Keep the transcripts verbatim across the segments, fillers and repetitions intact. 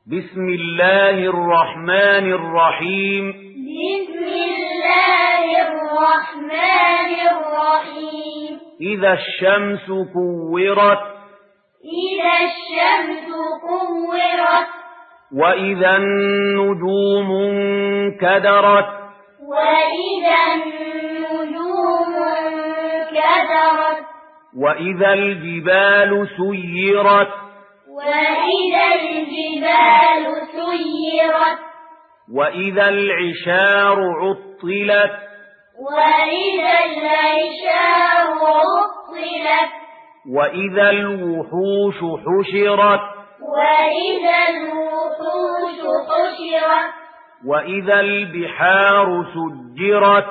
بسم الله الرحمن الرحيم بسم الله الرحمن الرحيم إذا الشمس كورت إذا الشمس كورت وإذا النجوم انكدرت وإذا النجوم انكدرت وإذا الجبال سيرت وإذا الجبال سيرت وإذا العشار عطلت وإذا العشار عطلت وإذا الوحوش حشرت وإذا الوحوش حشرت وإذا البحار سجرت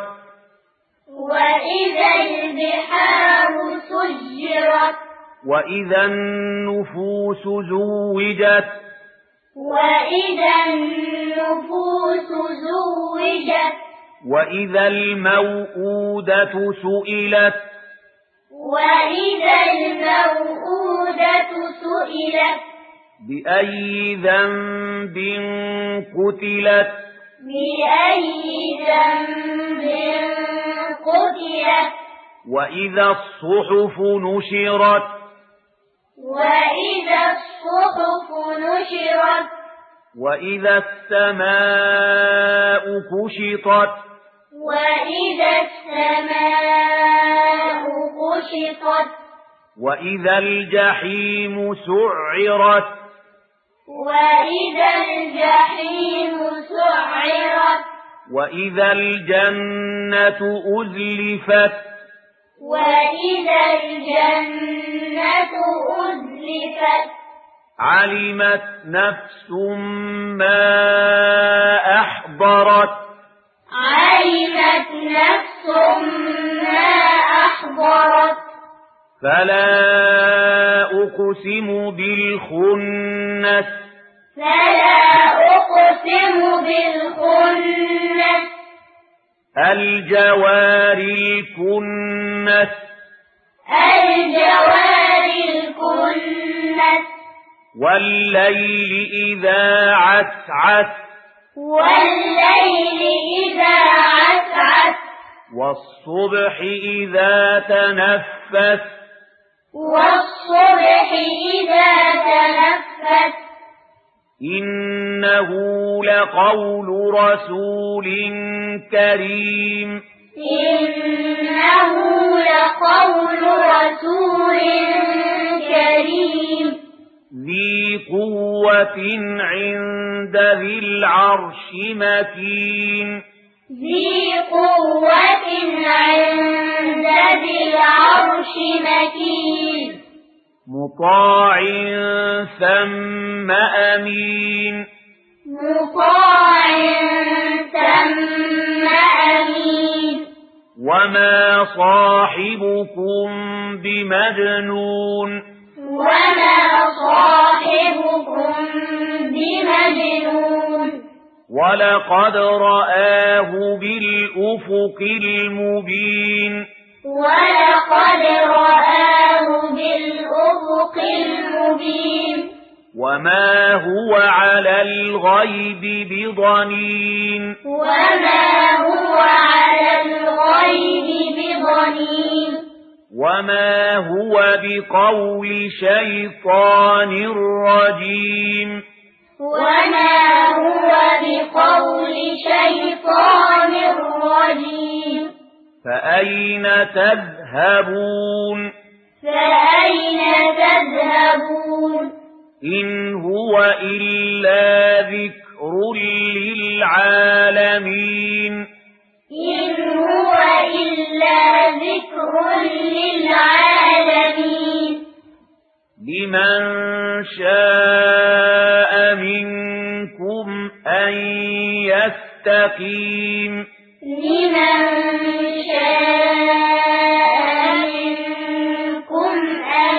وإذا البحار سجرت وإذا النفوس زوجت وإذا النفوس زوجت وإذا الموءودة سئلت وإذا الموءودة سئلت بأي ذنب قتلت بأي ذنب قتلت وإذا الصحف نشرت وإذا الصحف نشرت وإذا السماء كشطت وإذا السماء كشطت وإذا الجحيم سعرت وإذا الجحيم سعرت وإذا الجنة أزلفت وإذا الجنة أزلفت علمت نفس ما أحضرت علمت نفس ما أحضرت فلا أقسم بالخنس فلا أقسم بالخنس الجوار الكنس الجوار الكنس والليل إذا عسعس والليل إذا عسعس والصبح إذا تنفس والصبح إذا تنفس إنه لقول رسول كريم إنه لقول رسول كريم ذي قوة عند ذي العرش مكين ذي قوة عند ذي العرش مكين مطاع ثم أمين مطاع ثم أمين وما صاحبكم بمجنون وما صاحبكم بمجنون ولقد رآه بالأفق المبين ولقد رآه بالأفق المبين وما هو على الغيب بضنين وما هو على الغيب بضنين وما هو بقول شيطان رجيم وما هو بقول شيطان رجيم فأين تذهبون فأين تذهبون إن هو إلا ذكر للعالمين إن هو إلا ذكر للعالمين لمن شاء منكم أن يستقيم لمن شاء منكم أن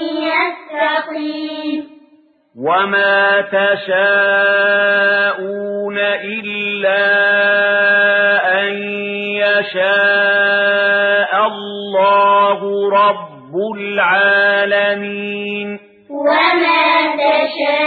يستقيم وما تشاءون إلا أن يشاء الله رب العالمين وما تشاءون